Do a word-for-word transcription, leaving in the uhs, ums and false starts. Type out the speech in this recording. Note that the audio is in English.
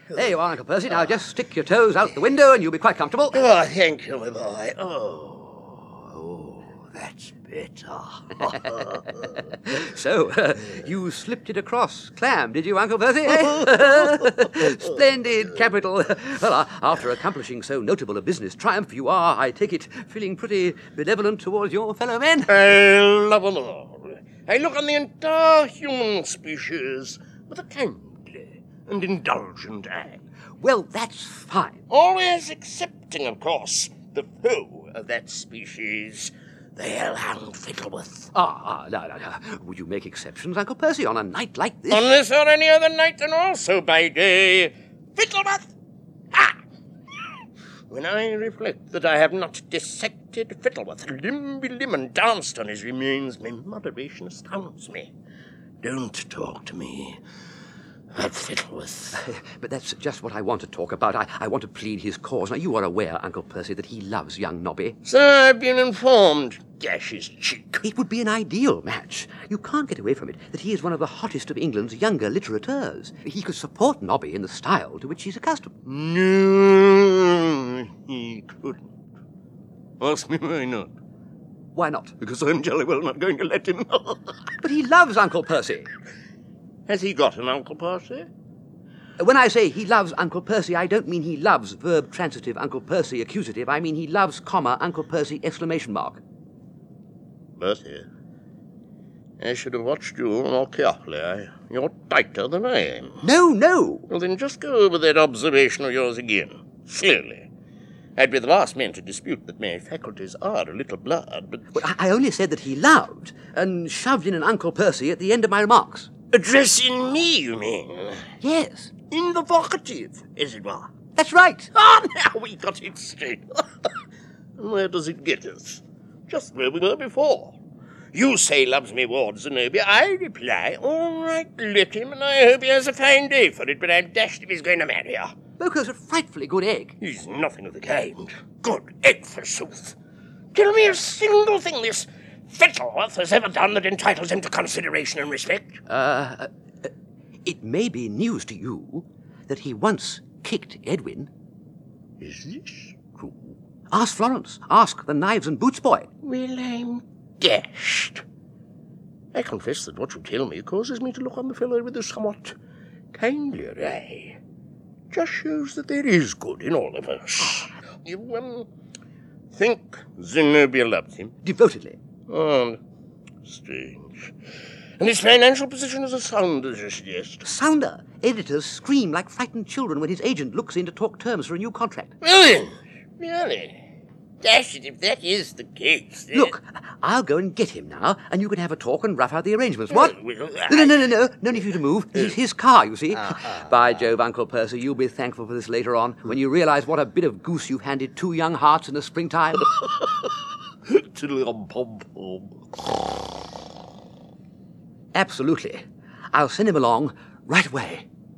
There you are, Uncle Percy. Now just stick your toes out the window and you'll be quite comfortable. Oh, thank you, my boy. Oh, oh, that's better. So, uh, you slipped it across clam, did you, Uncle Percy? eh? Splendid, capital. Well, uh, after accomplishing so notable a business triumph, you are, I take it, feeling pretty benevolent towards your fellow men. I love them all. I look on the entire human species with a kindly and indulgent eye. Well, that's fine. Always excepting, of course, the foe of that species, the hellhound Fiddleworth. Ah, ah, no, no, no. Would you make exceptions, Uncle Percy, on a night like this? On this or any other night, and also by day, Fiddleworth! Ha! When I reflect that I have not dissected Fiddleworth limb by limb and danced on his remains, my moderation astounds me. Don't talk to me of Fiddleworth. But that's just what I want to talk about. I, I want to plead his cause. Now, you are aware, Uncle Percy, that he loves young Nobby. So I've been informed. Dash his cheek. It would be an ideal match. You can't get away from it that he is one of the hottest of England's younger litterateurs. He could support Nobby in the style to which he's accustomed. No, he couldn't. Ask me why not. Why not? Because I'm jolly well not going to let him. But he loves Uncle Percy. Has he got an Uncle Percy? When I say he loves Uncle Percy, I don't mean he loves verb transitive Uncle Percy accusative. I mean he loves, comma, Uncle Percy exclamation mark. Bertie, I should have watched you more carefully. I, you're tighter than I am. No, no. Well, then just go over that observation of yours again, slowly. I'd be the last man to dispute that my faculties are a little blurred, but... Well, I only said that he loved and shoved in an Uncle Percy at the end of my remarks. Addressing me, you mean? Yes. In the vocative, as it were. That's right. Ah, now we got it straight. And where does it get us? Just where we were before. You say loves me, Ward Zenobia. I reply, all right, let him, and I hope he has a fine day for it, but I'm dashed if he's going to marry her. Boco's a frightfully good egg. He's nothing of the kind. Good egg, forsooth. Tell me a single thing this Fiddleworth has ever done that entitles him to consideration and respect. Uh, uh, it may be news to you that he once kicked Edwin. Is this true? Ask Florence. Ask the knives and boots boy. Well, I'm dashed. I confess that what you tell me causes me to look on the fellow with a somewhat kindlier eye. Just shows that there is good in all of us. You, um, think Zenobia loved him? Devotedly. Oh, strange. And his financial position is as sound as you suggest. Sounder. Editors scream like frightened children when his agent looks in to talk terms for a new contract. Well then, really? Dash it, if that is the case. Then... Look, I'll go and get him now, and you can have a talk and rough out the arrangements. What? Well, well, I... No, no, no, no, no. No need for you to move. This is his car, you see. By Jove, Uncle Percy, you'll be thankful for this later on, when you realise what a bit of goose you've handed two young hearts in the springtime. Tiddly-um-pom-pom. Absolutely. I'll send him along right away.